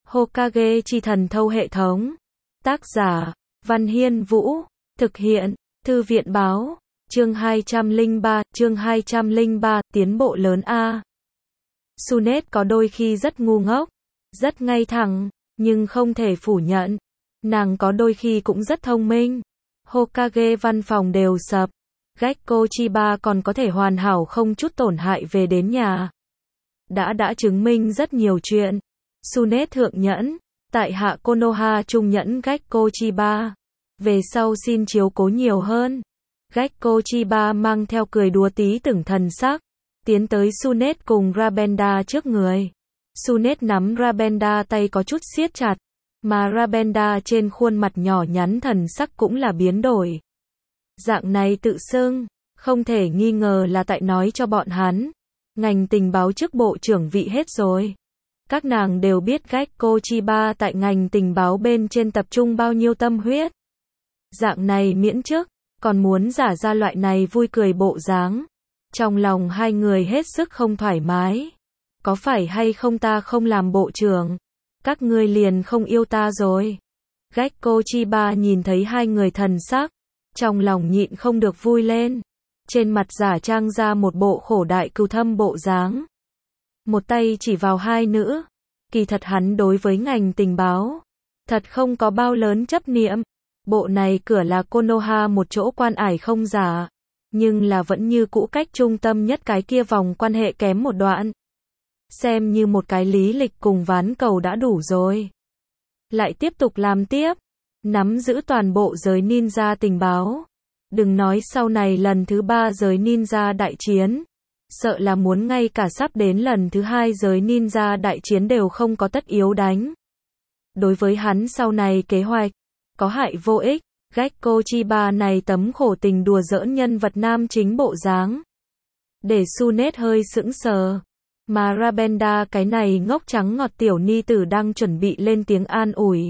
Hokage chi thần thâu hệ thống. Tác giả, Văn Hiên Vũ. Thực hiện, Thư viện Báo. Chương 203, tiến bộ lớn A. Tsunade có đôi khi rất ngu ngốc, rất ngay thẳng, nhưng không thể phủ nhận. Nàng có đôi khi cũng rất thông minh. Hokage văn phòng đều sập. Gekko Chiba còn có thể hoàn hảo không chút tổn hại về đến nhà. Đã chứng minh rất nhiều chuyện. Tsunade thượng nhẫn, tại hạ Konoha trung nhẫn Gekko Chiba. Về sau xin chiếu cố nhiều hơn. Gekko Chiba mang theo cười đùa tí từng thần sắc, tiến tới Tsunade cùng Rabenda trước người. Tsunade nắm Rabenda tay có chút siết chặt, mà Rabenda trên khuôn mặt nhỏ nhắn thần sắc cũng là biến đổi. Dạng này tự xưng, không thể nghi ngờ là tại nói cho bọn hắn. Ngành tình báo chức bộ trưởng vị hết rồi. Các nàng đều biết Gekko Chiba tại ngành tình báo bên trên tập trung bao nhiêu tâm huyết. Dạng này miễn chức, còn muốn giả ra loại này vui cười bộ dáng. Trong lòng hai người hết sức không thoải mái. Có phải hay không ta không làm bộ trưởng, các ngươi liền không yêu ta rồi? Gekko Chiba nhìn thấy hai người thần sắc, trong lòng nhịn không được vui lên. Trên mặt giả trang ra một bộ khổ đại cừu thâm bộ dáng. Một tay chỉ vào hai nữ. Kỳ thật hắn đối với ngành tình báo thật không có bao lớn chấp niệm. Bộ này cửa là Konoha một chỗ quan ải không giả, nhưng là vẫn như cũ cách trung tâm nhất cái kia vòng quan hệ kém một đoạn. Xem như một cái lý lịch cùng ván cầu đã đủ rồi. Lại tiếp tục làm tiếp, nắm giữ toàn bộ giới ninja tình báo. Đừng nói sau này lần thứ 3 giới ninja đại chiến, sợ là muốn ngay cả sắp đến lần thứ 2 giới ninja đại chiến đều không có tất yếu đánh. Đối với hắn sau này kế hoạch, có hại vô ích. Gekko Chiba này tấm khổ tình đùa giỡn nhân vật nam chính bộ dáng, để Tsunade hơi sững sờ. Mà Rabenda cái này ngốc trắng ngọt tiểu ni tử đang chuẩn bị lên tiếng an ủi,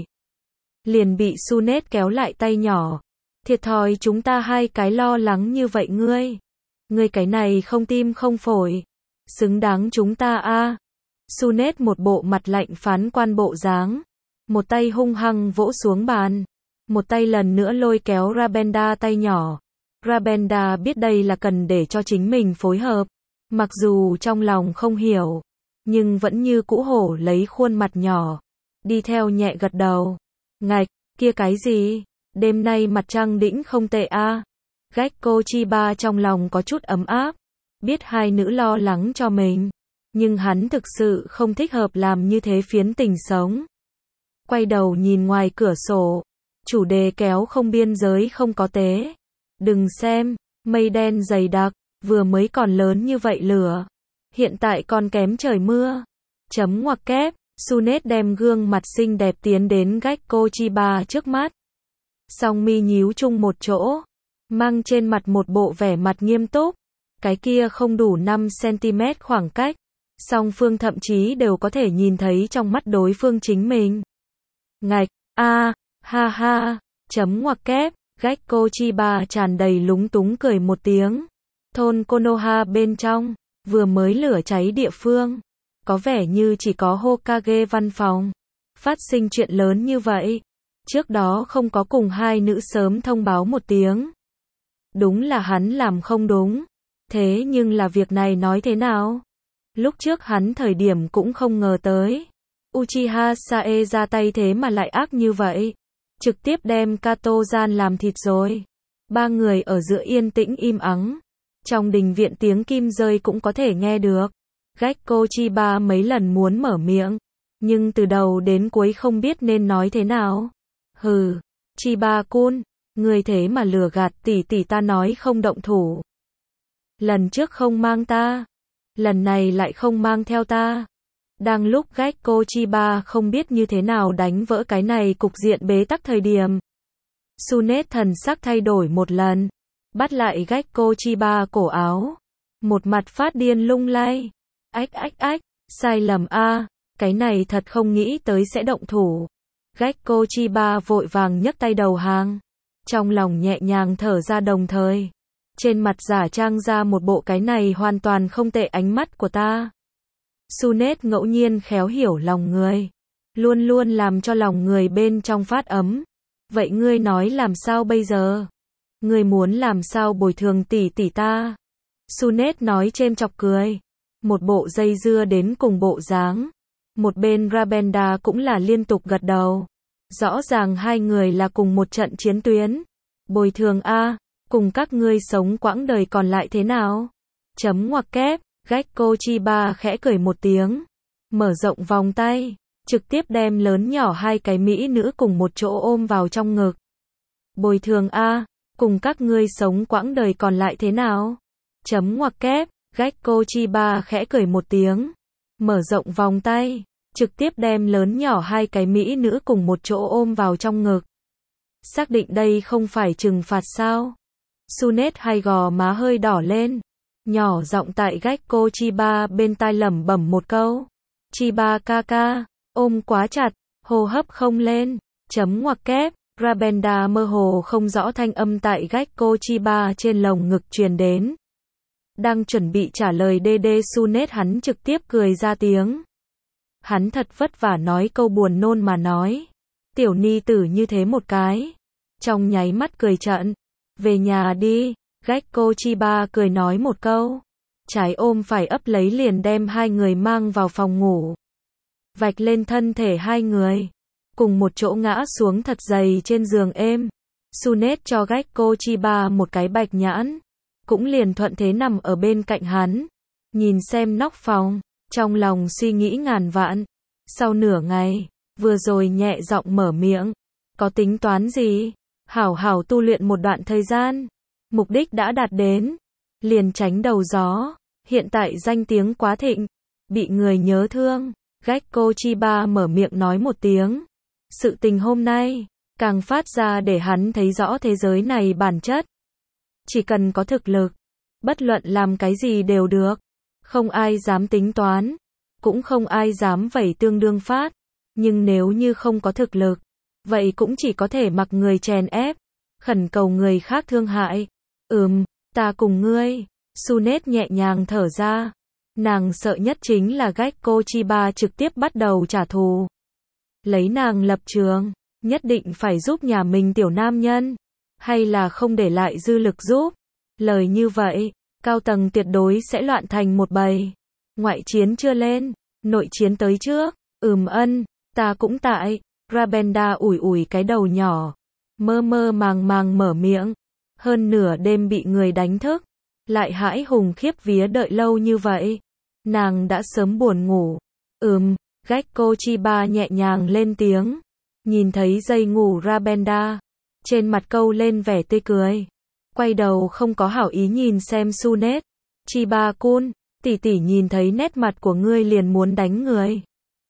liền bị Tsunade kéo lại tay nhỏ. Thiệt thòi chúng ta hai cái lo lắng như vậy ngươi cái này không tim không phổi, xứng đáng chúng ta a. Tsunade một bộ mặt lạnh phán quan bộ dáng, một tay hung hăng vỗ xuống bàn, một tay lần nữa lôi kéo Rabenda tay nhỏ. Rabenda biết đây là cần để cho chính mình phối hợp, mặc dù trong lòng không hiểu, nhưng vẫn như cũ hổ lấy khuôn mặt nhỏ, đi theo nhẹ gật đầu. Ngạch, kia cái gì? Đêm nay mặt trăng đĩnh không tệ a. Gekko Chiba trong lòng có chút ấm áp, biết hai nữ lo lắng cho mình, nhưng hắn thực sự không thích hợp làm như thế phiến tình sống. Quay đầu nhìn ngoài cửa sổ, chủ đề kéo không biên giới không có tế. Đừng xem, mây đen dày đặc, vừa mới còn lớn như vậy lửa, hiện tại còn kém trời mưa. Chấm ngoặc kép, Tsunade đem gương mặt xinh đẹp tiến đến Gekko Chiba trước mắt. Song mi nhíu chung một chỗ, mang trên mặt một bộ vẻ mặt nghiêm túc. Cái kia không đủ 5 cm khoảng cách, song phương thậm chí đều có thể nhìn thấy trong mắt đối phương chính mình. Ngạch, a, ha ha, chấm ngoặc kép, Gekko Chiba tràn đầy lúng túng cười một tiếng. Thôn Konoha bên trong, vừa mới lửa cháy địa phương, có vẻ như chỉ có Hokage văn phòng. Phát sinh chuyện lớn như vậy, trước đó không có cùng hai nữ sớm thông báo một tiếng. Đúng là hắn làm không đúng. Thế nhưng là việc này nói thế nào? Lúc trước hắn thời điểm cũng không ngờ tới. Uchiha Sae ra tay thế mà lại ác như vậy. Trực tiếp đem Kato-gian làm thịt rồi. Ba người ở giữa yên tĩnh im ắng. Trong đình viện tiếng kim rơi cũng có thể nghe được. Gekko Chiba mấy lần muốn mở miệng, nhưng từ đầu đến cuối không biết nên nói thế nào. Hừ, Chiba-kun, người thế mà lừa gạt tỷ tỷ ta nói không động thủ. Lần trước không mang ta, lần này lại không mang theo ta. Đang lúc Gekko Chiba không biết như thế nào đánh vỡ cái này cục diện bế tắc thời điểm, Tsunade thần sắc thay đổi một lần, bắt lại Gekko Chiba cổ áo, một mặt phát điên lung lay. Ách, sai lầm a, cái này thật không nghĩ tới sẽ động thủ. Gekko Chiba vội vàng nhấc tay đầu hàng, trong lòng nhẹ nhàng thở ra đồng thời, trên mặt giả trang ra một bộ cái này hoàn toàn không tệ ánh mắt của ta. Tsunade ngẫu nhiên khéo hiểu lòng người, luôn luôn làm cho lòng người bên trong phát ấm. Vậy ngươi nói làm sao bây giờ? Ngươi muốn làm sao bồi thường tỷ tỷ ta? Sunet nói chêm chọc cười. Một bộ dây dưa đến cùng bộ dáng. Một bên Rabenda cũng là liên tục gật đầu. Rõ ràng hai người là cùng một trận chiến tuyến. Bồi thường a, cùng các ngươi sống quãng đời còn lại thế nào? Chấm ngoặc kép, Gekko Chiba khẽ cười một tiếng. Mở rộng vòng tay, trực tiếp đem lớn nhỏ hai cái mỹ nữ cùng một chỗ ôm vào trong ngực. Bồi thường a, cùng các ngươi sống quãng đời còn lại thế nào? Chấm ngoặc kép, Gekko Chiba khẽ cười một tiếng. Mở rộng vòng tay, trực tiếp đem lớn nhỏ hai cái mỹ nữ cùng một chỗ ôm vào trong ngực. Xác định đây không phải trừng phạt sao? Sunet hai gò má hơi đỏ lên. Nhỏ giọng tại Gekko Chiba bên tai lẩm bẩm một câu. Chiba ca ca, ôm quá chặt, hô hấp không lên. Chấm ngoặc kép, Rabenda mơ hồ không rõ thanh âm tại Gekko Chiba trên lồng ngực truyền đến. Đang chuẩn bị trả lời Dede Sunet hắn trực tiếp cười ra tiếng. Hắn thật vất vả nói câu buồn nôn mà nói. Tiểu ni tử như thế một cái. Trong nháy mắt cười trận. Về nhà đi, Gekko Chiba cười nói một câu. Trái ôm phải ấp lấy liền đem hai người mang vào phòng ngủ. Vạch lên thân thể hai người. Cùng một chỗ ngã xuống thật dày trên giường êm. Sunet cho Gekko Chiba một cái bạch nhãn. Cũng liền thuận thế nằm ở bên cạnh hắn. Nhìn xem nóc phòng. Trong lòng suy nghĩ ngàn vạn. Sau nửa ngày, vừa rồi nhẹ giọng mở miệng. Có tính toán gì? Hảo hảo tu luyện một đoạn thời gian. Mục đích đã đạt đến. Liền tránh đầu gió. Hiện tại danh tiếng quá thịnh. Bị người nhớ thương. Gekko Chiba mở miệng nói một tiếng. Sự tình hôm nay, càng phát ra để hắn thấy rõ thế giới này bản chất. Chỉ cần có thực lực. Bất luận làm cái gì đều được. Không ai dám tính toán. Cũng không ai dám vẩy tương đương phát. Nhưng nếu như không có thực lực. Vậy cũng chỉ có thể mặc người chèn ép. Khẩn cầu người khác thương hại. Ta cùng ngươi. Sunet nhẹ nhàng thở ra. Nàng sợ nhất chính là Gekko Chiba trực tiếp bắt đầu trả thù. Lấy nàng lập trường. Nhất định phải giúp nhà mình tiểu nam nhân. Hay là không để lại dư lực giúp. Lời như vậy. Cao tầng tuyệt đối sẽ loạn thành một bầy. Ngoại chiến chưa lên. Nội chiến tới trước. Ta cũng tại. Rabenda ủi ủi cái đầu nhỏ. Mơ mơ màng màng mở miệng. Hơn nửa đêm bị người đánh thức. Lại hãi hùng khiếp vía đợi lâu như vậy. Nàng đã sớm buồn ngủ. Gekko Chiba nhẹ nhàng lên tiếng. Nhìn thấy dây ngủ Rabenda. Trên mặt câu lên vẻ tươi cười. Quay đầu không có hảo ý nhìn xem Sunet. Chiba-kun, tỷ tỷ nhìn thấy nét mặt của ngươi liền muốn đánh người.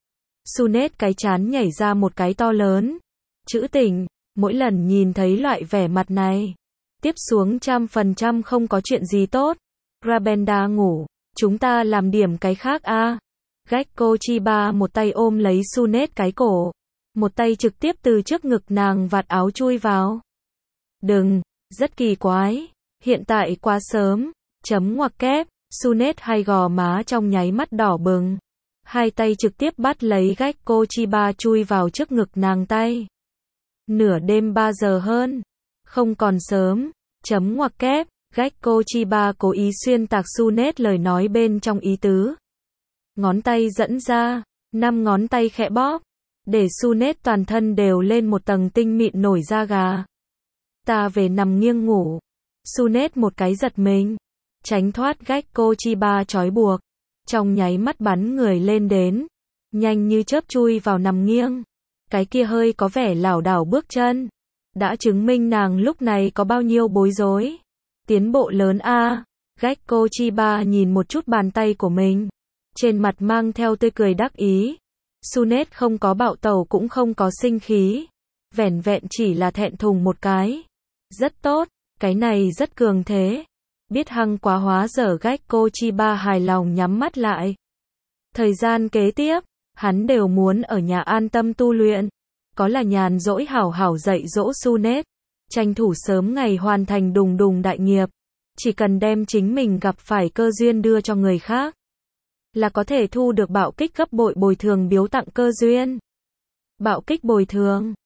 Sunet cái chán nhảy ra một cái to lớn. Chữ tỉnh, mỗi lần nhìn thấy loại vẻ mặt này. Tiếp xuống 100% không có chuyện gì tốt. Rabenda ngủ, chúng ta làm điểm cái khác a. Gekko Chiba một tay ôm lấy Sunet cái cổ. Một tay trực tiếp từ trước ngực nàng vạt áo chui vào. Đừng, rất kỳ quái. Hiện tại quá sớm. Chấm ngoặc kép. Sunet hai gò má trong nháy mắt đỏ bừng. Hai tay trực tiếp bắt lấy Gekko Chiba chui vào trước ngực nàng tay. Nửa đêm 3 giờ hơn. Không còn sớm. Chấm ngoặc kép. Gekko Chiba cố ý xuyên tạc Sunet lời nói bên trong ý tứ. Ngón tay dẫn ra. 5 ngón tay khẽ bóp. Để Sunet toàn thân đều lên một tầng tinh mịn nổi da gà. Ta về nằm nghiêng ngủ. Sunet một cái giật mình. Tránh thoát Gekko Chiba trói buộc. Trong nháy mắt bắn người lên đến. Nhanh như chớp chui vào nằm nghiêng. Cái kia hơi có vẻ lảo đảo bước chân. Đã chứng minh nàng lúc này có bao nhiêu bối rối. Tiến bộ lớn a. Gekko Chiba nhìn một chút bàn tay của mình. Trên mặt mang theo tươi cười đắc ý. Sunet không có bạo tẩu cũng không có sinh khí. Vẻn vẹn chỉ là thẹn thùng một cái. Rất tốt, cái này rất cường thế. Biết hăng quá hóa dở Gekko Chiba hài lòng nhắm mắt lại. Thời gian kế tiếp, hắn đều muốn ở nhà an tâm tu luyện. Có là nhàn rỗi hảo hảo dạy dỗ Sunet. Tranh thủ sớm ngày hoàn thành đùng đùng đại nghiệp. Chỉ cần đem chính mình gặp phải cơ duyên đưa cho người khác. Là có thể thu được bạo kích gấp bội bồi thường biếu tặng cơ duyên. Bạo kích bồi thường.